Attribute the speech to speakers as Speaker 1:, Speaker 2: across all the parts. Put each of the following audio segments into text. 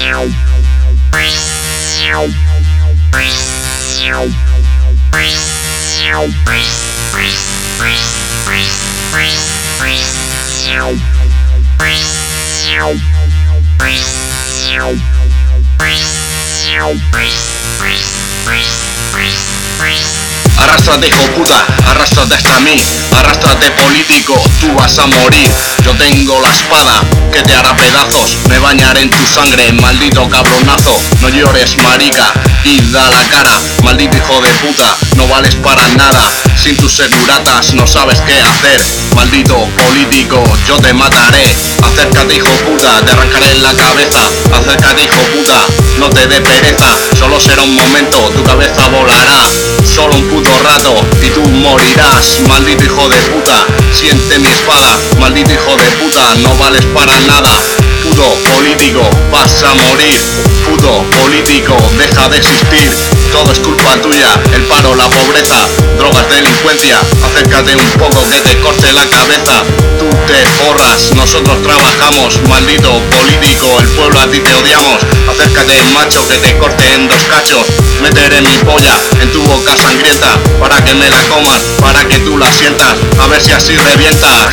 Speaker 1: Arrástrate, hijo puta, arrástrate hasta mí, arrástrate, político, tú vas a morir. Yo tengo la espada que te hará pedazos, me bañaré en tu sangre, maldito cabronazo. No llores, marica, y da la cara, maldito hijo de puta, no vales para nada. Sin tus seguratas no sabes qué hacer, maldito político, yo te mataré. Acércate, hijo puta, te arrancaré la cabeza. Acércate, hijo puta, no te dé pereza, solo será un momento, tu cabeza volará. Solo un puto rato y tú morirás, maldito hijo de puta, siente mi espada, maldito hijo de puta, no vales para nada. Puto político, vas a morir, puto político, deja de existir. Todo es culpa tuya, el paro, la pobreza, drogas, delincuencia. Acércate un poco que te corte la cabeza. Tú te forras, nosotros trabajamos, maldito político, el pueblo a ti te odiamos. Acércate, macho, que te corte en dos cachos. Meteré mi polla en tu boca sangrienta para que me la comas, para que tú la sientas, a ver si así revientas.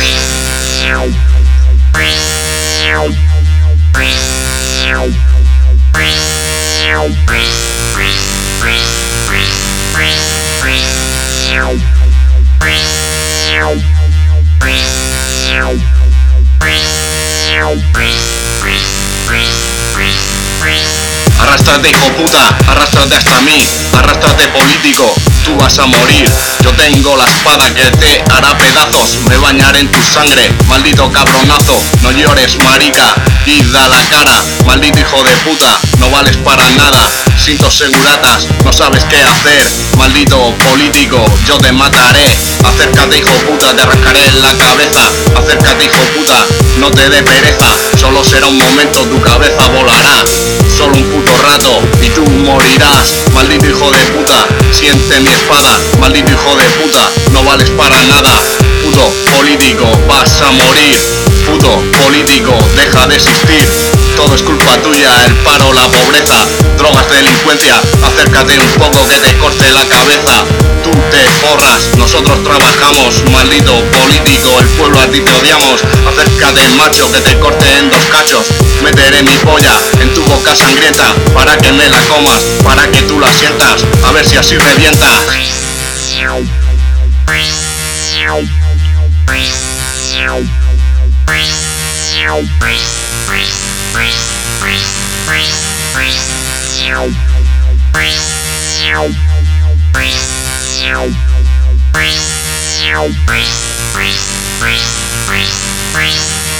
Speaker 1: Arrástrate, hijo puta, arrástrate hasta mí, arrástrate, político, tú vas a morir. Yo tengo la espada que te hará pedazos, me bañaré en tu sangre, maldito cabronazo. No llores, marica, y da la cara, maldito hijo de puta, no vales para nada. Sin tus seguratas no sabes qué hacer, maldito político, yo te mataré. Acércate, hijo puta, te arrancaré la cabeza. Acércate, hijo puta, no te dé pereza, solo será un momento, tu cabeza volará. Solo un puto rato y tú morirás, maldito hijo de puta, siente mi espada, maldito hijo de puta, no vales para nada. Puto político, vas a morir, puto político, deja de existir. Todo es culpa tuya, el paro, la pobreza, drogas, delincuencia. Acércate un poco que te corte la cabeza. Tú te forras, nosotros trabajamos, maldito político, el pueblo a ti te odiamos. Acércate, macho, que te corte en dos cachos. Meteré mi polla en tu boca sangrienta para que me la comas, para que tú la sientas, a ver si así revientas.